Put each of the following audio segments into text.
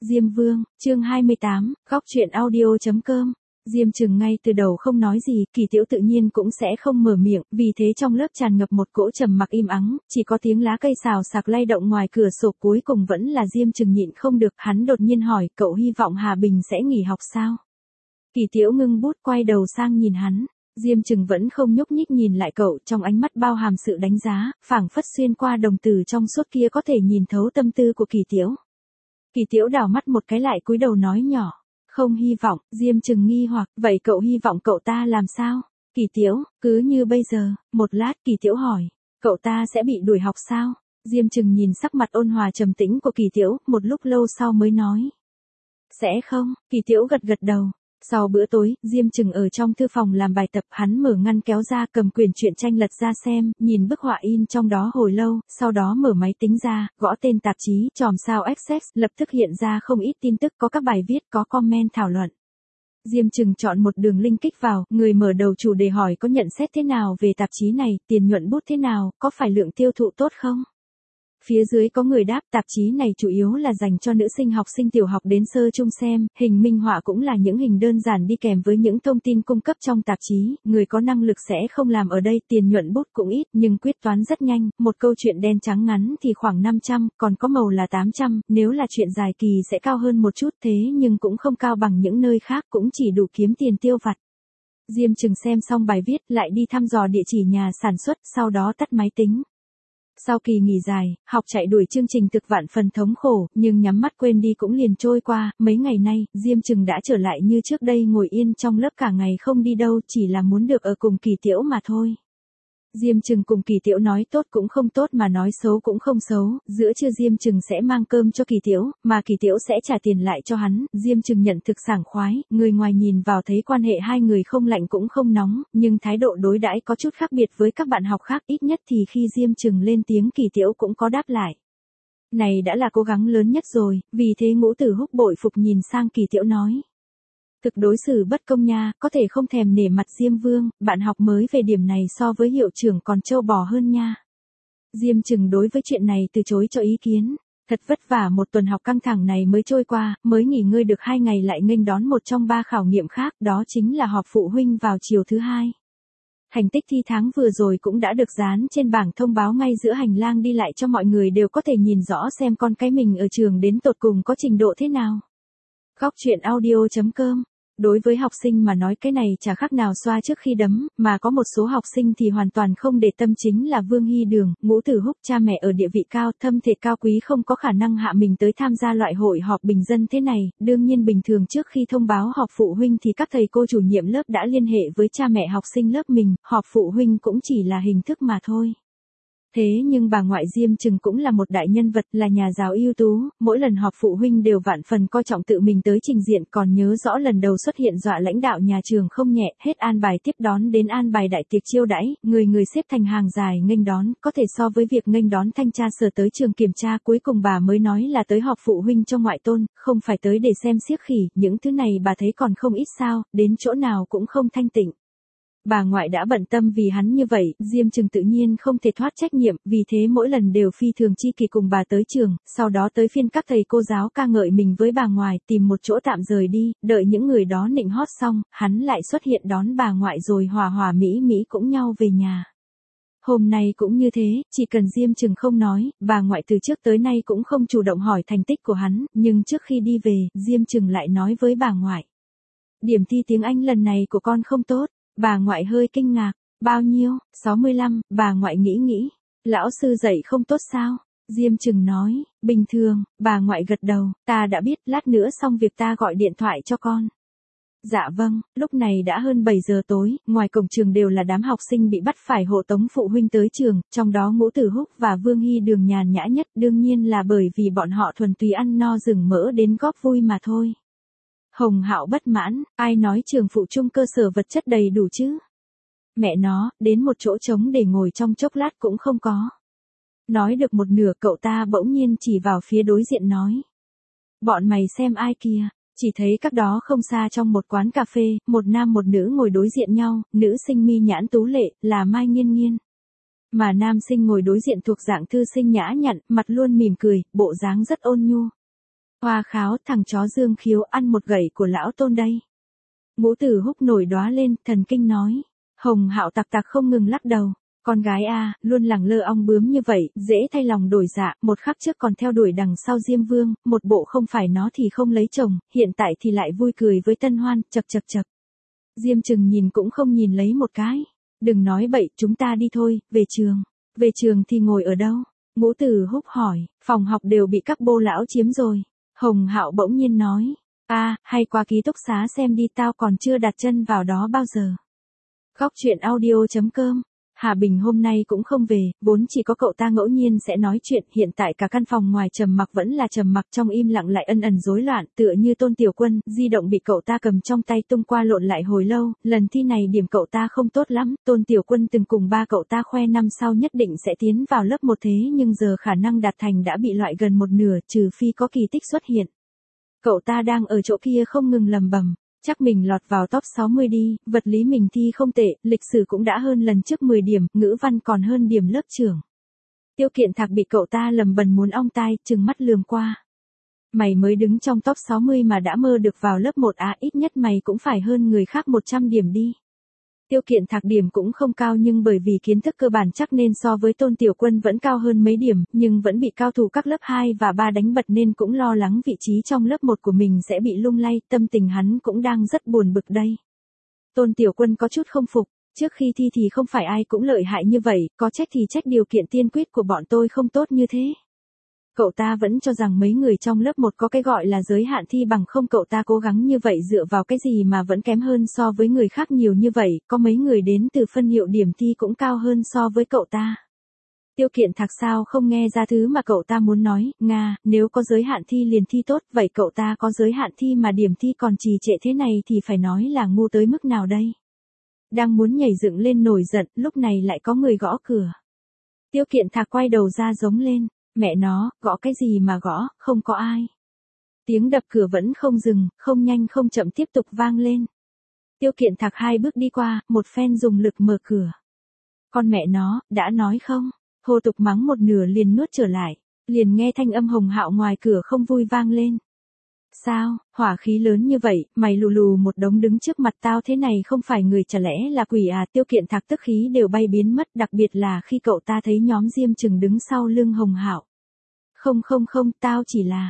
Diêm Vương, chương 28, góc truyện audio.com. Diêm Trừng ngay từ đầu không nói gì, Kỳ Tiễu tự nhiên cũng sẽ không mở miệng, vì thế trong lớp tràn ngập một cỗ trầm mặc im ắng, chỉ có tiếng lá cây xào xạc lay động ngoài cửa sổ, cuối cùng vẫn là Diêm Trừng nhịn không được, hắn đột nhiên hỏi, cậu hy vọng Hà Bình sẽ nghỉ học sao? Kỳ Tiễu ngưng bút quay đầu sang nhìn hắn. Diêm Trừng vẫn không nhúc nhích nhìn lại cậu, trong ánh mắt bao hàm sự đánh giá, phảng phất xuyên qua đồng tử trong suốt kia có thể nhìn thấu tâm tư của Kỳ Tiễu. Kỳ Tiễu đảo mắt một cái lại cúi đầu nói nhỏ, không hy vọng. Diêm Trừng nghi hoặc, vậy cậu hy vọng cậu ta làm sao? Kỳ Tiễu, cứ như bây giờ. Một lát Kỳ Tiễu hỏi, cậu ta sẽ bị đuổi học sao? Diêm Trừng nhìn sắc mặt ôn hòa trầm tĩnh của Kỳ Tiễu, một lúc lâu sau mới nói, sẽ không. Kỳ Tiễu gật gật đầu. Sau bữa tối, Diêm Trừng ở trong thư phòng làm bài tập, hắn mở ngăn kéo ra, cầm quyển truyện tranh lật ra xem, nhìn bức họa in trong đó hồi lâu, sau đó mở máy tính ra, gõ tên tạp chí, chòm sao Access, lập tức hiện ra không ít tin tức, có các bài viết, có comment thảo luận. Diêm Trừng chọn một đường link kích vào, người mở đầu chủ đề hỏi có nhận xét thế nào về tạp chí này, tiền nhuận bút thế nào, có phải lượng tiêu thụ tốt không? Phía dưới có người đáp, tạp chí này chủ yếu là dành cho nữ sinh học sinh tiểu học đến sơ trung xem, hình minh họa cũng là những hình đơn giản đi kèm với những thông tin cung cấp trong tạp chí, người có năng lực sẽ không làm ở đây, tiền nhuận bút cũng ít, nhưng quyết toán rất nhanh, một câu chuyện đen trắng ngắn thì khoảng 500, còn có màu là 800, nếu là chuyện dài kỳ sẽ cao hơn một chút, thế nhưng cũng không cao bằng những nơi khác, cũng chỉ đủ kiếm tiền tiêu vặt. Diêm Trừng xem xong bài viết, lại đi thăm dò địa chỉ nhà sản xuất, sau đó tắt máy tính. Sau kỳ nghỉ dài, học chạy đuổi chương trình thực vạn phần thống khổ, nhưng nhắm mắt quên đi cũng liền trôi qua, mấy ngày nay, Diêm Trừng đã trở lại như trước đây, ngồi yên trong lớp cả ngày không đi đâu, chỉ là muốn được ở cùng Kỳ Tiễu mà thôi. Diêm Trừng cùng Kỳ Tiễu nói tốt cũng không tốt mà nói xấu cũng không xấu, giữa trưa Diêm Trừng sẽ mang cơm cho Kỳ Tiễu, mà Kỳ Tiễu sẽ trả tiền lại cho hắn, Diêm Trừng nhận thực sảng khoái, người ngoài nhìn vào thấy quan hệ hai người không lạnh cũng không nóng, nhưng thái độ đối đãi có chút khác biệt với các bạn học khác, ít nhất thì khi Diêm Trừng lên tiếng Kỳ Tiễu cũng có đáp lại. Này đã là cố gắng lớn nhất rồi, vì thế Ngũ Tử Húc bội phục nhìn sang Kỳ Tiễu nói. Thực đối xử bất công nha, có thể không thèm nể mặt Diêm Vương, bạn học mới về điểm này so với hiệu trưởng còn trâu bò hơn nha. Diêm Trừng đối với chuyện này từ chối cho ý kiến. Thật vất vả một tuần học căng thẳng này mới trôi qua, mới nghỉ ngơi được 2 ngày lại nghênh đón một trong 3 khảo nghiệm khác, đó chính là họp phụ huynh vào chiều thứ 2. Thành tích thi tháng vừa rồi cũng đã được dán trên bảng thông báo ngay giữa hành lang đi lại cho mọi người đều có thể nhìn rõ xem con cái mình ở trường đến tột cùng có trình độ thế nào. Góc truyện audio.com. Đối với học sinh mà nói cái này chả khác nào xoa trước khi đấm, mà có một số học sinh thì hoàn toàn không để tâm, chính là Vương Hy Đường, Ngũ Tử Húc, cha mẹ ở địa vị cao, thâm thể cao quý không có khả năng hạ mình tới tham gia loại hội họp bình dân thế này, đương nhiên bình thường trước khi thông báo họp phụ huynh thì các thầy cô chủ nhiệm lớp đã liên hệ với cha mẹ học sinh lớp mình, họp phụ huynh cũng chỉ là hình thức mà thôi. Thế nhưng bà ngoại Diêm Trừng cũng là một đại nhân vật, là nhà giáo ưu tú, mỗi lần họp phụ huynh đều vạn phần coi trọng tự mình tới trình diện, còn nhớ rõ lần đầu xuất hiện dọa lãnh đạo nhà trường không nhẹ, hết an bài tiếp đón đến an bài đại tiệc chiêu đãi, người người xếp thành hàng dài nghênh đón, có thể so với việc nghênh đón thanh tra sở tới trường kiểm tra, cuối cùng bà mới nói là tới họp phụ huynh cho ngoại tôn, không phải tới để xem xiếc khỉ, những thứ này bà thấy còn không ít sao, đến chỗ nào cũng không thanh tịnh. Bà ngoại đã bận tâm vì hắn như vậy, Diêm Trừng tự nhiên không thể thoát trách nhiệm, vì thế mỗi lần đều phi thường chi kỷ cùng bà tới trường, sau đó tới phiên các thầy cô giáo ca ngợi mình với bà ngoại, tìm một chỗ tạm rời đi, đợi những người đó nịnh hót xong, hắn lại xuất hiện đón bà ngoại rồi hòa hòa mỹ mỹ cũng nhau về nhà. Hôm nay cũng như thế, chỉ cần Diêm Trừng không nói, bà ngoại từ trước tới nay cũng không chủ động hỏi thành tích của hắn, nhưng trước khi đi về, Diêm Trừng lại nói với bà ngoại. Điểm thi tiếng Anh lần này của con không tốt. Bà ngoại hơi kinh ngạc, bao nhiêu, 65, bà ngoại nghĩ, lão sư dạy không tốt sao? Diêm Trừng nói, bình thường, bà ngoại gật đầu, ta đã biết, lát nữa xong việc ta gọi điện thoại cho con. Dạ vâng, lúc này đã hơn 7 giờ tối, ngoài cổng trường đều là đám học sinh bị bắt phải hộ tống phụ huynh tới trường, trong đó Ngũ Tử Húc và Vương Hy Đường nhàn nhã nhất, đương nhiên là bởi vì bọn họ thuần túy ăn no rừng mỡ đến góp vui mà thôi. Hồng Hạo bất mãn, ai nói trường phụ trung cơ sở vật chất đầy đủ chứ? Mẹ nó, đến một chỗ trống để ngồi trong chốc lát cũng không có. Nói được một nửa cậu ta bỗng nhiên chỉ vào phía đối diện nói. Bọn mày xem ai kìa, chỉ thấy các đó không xa trong một quán cà phê, một nam một nữ ngồi đối diện nhau, nữ sinh mi nhãn tú lệ, là Mai Nghiên Nghiên. Mà nam sinh ngồi đối diện thuộc dạng thư sinh nhã nhặn, mặt luôn mỉm cười, bộ dáng rất ôn nhu. Hoa kháo, thằng chó Dương Khiếu ăn một gậy của lão Tôn đây. Ngũ Tử Húc nổi đóa lên, thần kinh nói. Hồng Hạo tặc tặc không ngừng lắc đầu. Con gái a, luôn lẳng lơ ong bướm như vậy, dễ thay lòng đổi dạ, một khắc trước còn theo đuổi đằng sau Diêm Vương, một bộ không phải nó thì không lấy chồng, hiện tại thì lại vui cười với Tân Hoan, chậc chậc chậc. Diêm Chừng nhìn cũng không nhìn lấy một cái. Đừng nói bậy, chúng ta đi thôi, về trường. Về trường thì ngồi ở đâu? Ngũ Tử Húc hỏi, phòng học đều bị các bô lão chiếm rồi. Hồng Hạo bỗng nhiên nói, hay qua ký túc xá xem đi, tao còn chưa đặt chân vào đó bao giờ. Góc truyện audio.com. Hà Bình hôm nay cũng không về, vốn chỉ có cậu ta ngẫu nhiên sẽ nói chuyện, hiện tại cả căn phòng ngoài trầm mặc vẫn là trầm mặc, trong im lặng lại ân ẩn rối loạn, tựa như Tôn Tiểu Quân, di động bị cậu ta cầm trong tay tung qua lộn lại hồi lâu, lần thi này điểm cậu ta không tốt lắm, Tôn Tiểu Quân từng cùng ba cậu ta khoe năm sau nhất định sẽ tiến vào lớp 1 thế nhưng giờ khả năng đạt thành đã bị loại gần một nửa, trừ phi có kỳ tích xuất hiện. Cậu ta đang ở chỗ kia không ngừng lầm bầm. Chắc mình lọt vào top 60 đi, vật lý mình thi không tệ, lịch sử cũng đã hơn lần trước 10 điểm, ngữ văn còn hơn điểm lớp trưởng. Tiêu Kiện Thạc bị cậu ta lầm bầm muốn ong tai, trừng mắt lườm qua. Mày mới đứng trong top 60 mà đã mơ được vào lớp 1 à, ít nhất mày cũng phải hơn người khác 100 điểm đi. Tiêu Kiện Thạc điểm cũng không cao nhưng bởi vì kiến thức cơ bản chắc nên so với Tôn Tiểu Quân vẫn cao hơn mấy điểm, nhưng vẫn bị cao thủ các lớp 2 và 3 đánh bật nên cũng lo lắng vị trí trong lớp 1 của mình sẽ bị lung lay, tâm tình hắn cũng đang rất buồn bực đây. Tôn Tiểu Quân có chút không phục, trước khi thi thì không phải ai cũng lợi hại như vậy, có trách thì trách điều kiện tiên quyết của bọn tôi không tốt như thế. Cậu ta vẫn cho rằng mấy người trong lớp 1 có cái gọi là giới hạn thi bằng không, cậu ta cố gắng như vậy dựa vào cái gì mà vẫn kém hơn so với người khác nhiều như vậy, có mấy người đến từ phân hiệu điểm thi cũng cao hơn so với cậu ta. Tiêu Kiện Thạc sao không nghe ra thứ mà cậu ta muốn nói, nếu có giới hạn thi liền thi tốt, vậy cậu ta có giới hạn thi mà điểm thi còn trì trệ thế này thì phải nói là ngu tới mức nào đây. Đang muốn nhảy dựng lên nổi giận, lúc này lại có người gõ cửa. Tiêu Kiện Thạc quay đầu ra giống lên. Mẹ nó, gõ cái gì mà gõ, không có ai. Tiếng đập cửa vẫn không dừng, không nhanh không chậm tiếp tục vang lên. Tiêu Kiện Thạc 2 bước đi qua, một phen dùng lực mở cửa. Con mẹ nó, đã nói không? Hồ tục mắng một nửa liền nuốt trở lại, liền nghe thanh âm Hồng Hạo ngoài cửa không vui vang lên. Sao, hỏa khí lớn như vậy, mày lù lù một đống đứng trước mặt tao thế này không phải người chả lẽ là quỷ à? Tiêu Kiện Thạc tức khí đều bay biến mất, đặc biệt là khi cậu ta thấy nhóm Diêm Chừng đứng sau lưng Hồng Hạo. Không, tao chỉ là,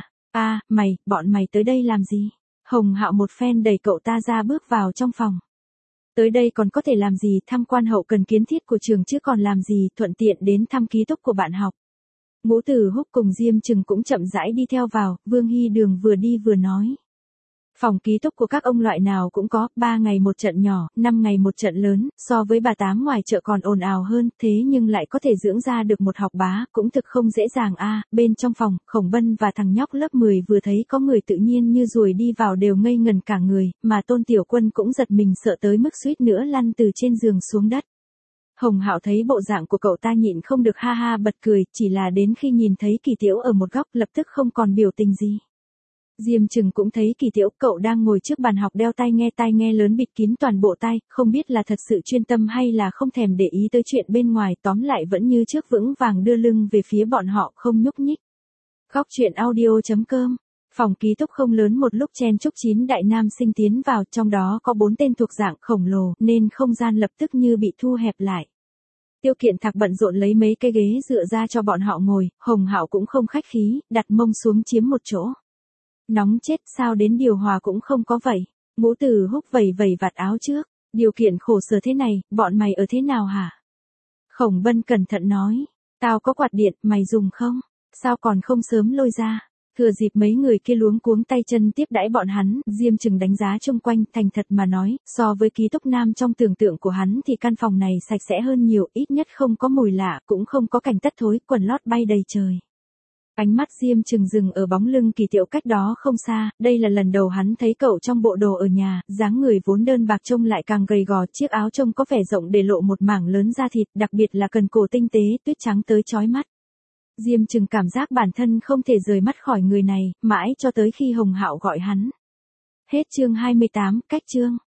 bọn mày tới đây làm gì? Hồng Hạo một phen đẩy cậu ta ra bước vào trong phòng. Tới đây còn có thể làm gì, tham quan hậu cần kiến thiết của trường chứ còn làm gì, thuận tiện đến thăm ký túc của bạn học. Ngũ Tử Húc cùng Diêm Chừng cũng chậm rãi đi theo vào, Vương Hy Đường vừa đi vừa nói. Phòng ký túc của các ông loại nào cũng có, 3 ngày một trận nhỏ, 5 ngày một trận lớn, so với bà tám ngoài chợ còn ồn ào hơn, thế nhưng lại có thể dưỡng ra được một học bá, cũng thực không dễ dàng a. Bên trong phòng, Khổng Bân và thằng nhóc lớp 10 vừa thấy có người tự nhiên như ruồi đi vào đều ngây ngần cả người, mà Tôn Tiểu Quân cũng giật mình sợ tới mức suýt nữa lăn từ trên giường xuống đất. Hồng Hạo thấy bộ dạng của cậu ta nhịn không được ha ha bật cười, chỉ là đến khi nhìn thấy Kỳ Tiễu ở một góc lập tức không còn biểu tình gì. Diêm Chừng cũng thấy Kỳ Tiễu, cậu đang ngồi trước bàn học đeo tai nghe lớn bịt kín toàn bộ tai, không biết là thật sự chuyên tâm hay là không thèm để ý tới chuyện bên ngoài, tóm lại vẫn như trước vững vàng đưa lưng về phía bọn họ không nhúc nhích. Góc truyện audio.com. Phòng ký túc không lớn, một lúc chen chúc 9 đại nam sinh tiến vào, trong đó có 4 tên thuộc dạng khổng lồ, nên không gian lập tức như bị thu hẹp lại. Tiêu Kiện Thạc bận rộn lấy mấy cái ghế dựa ra cho bọn họ ngồi, Hồng Hạo cũng không khách khí, đặt mông xuống chiếm một chỗ. Nóng chết, sao đến điều hòa cũng không có vậy. Ngũ Tử Húc vẩy vạt áo trước, điều kiện khổ sở thế này, bọn mày ở thế nào hả? Khổng Bân cẩn thận nói, tao có quạt điện, mày dùng không? Sao còn không sớm lôi ra? Thừa dịp mấy người kia luống cuống tay chân tiếp đãi bọn hắn, Diêm Chừng đánh giá chung quanh, thành thật mà nói, so với ký túc nam trong tưởng tượng của hắn thì căn phòng này sạch sẽ hơn nhiều, ít nhất không có mùi lạ, cũng không có cảnh tất thối, quần lót bay đầy trời. Ánh mắt Diêm Chừng dừng ở bóng lưng Kỳ Tiễu cách đó không xa, đây là lần đầu hắn thấy cậu trong bộ đồ ở nhà, dáng người vốn đơn bạc trông lại càng gầy gò, chiếc áo trông có vẻ rộng để lộ một mảng lớn da thịt, đặc biệt là cần cổ tinh tế, tuyết trắng tới chói mắt. Diêm Chừng cảm giác bản thân không thể rời mắt khỏi người này, mãi cho tới khi Hồng Hạo gọi hắn. Hết chương 28, cách chương.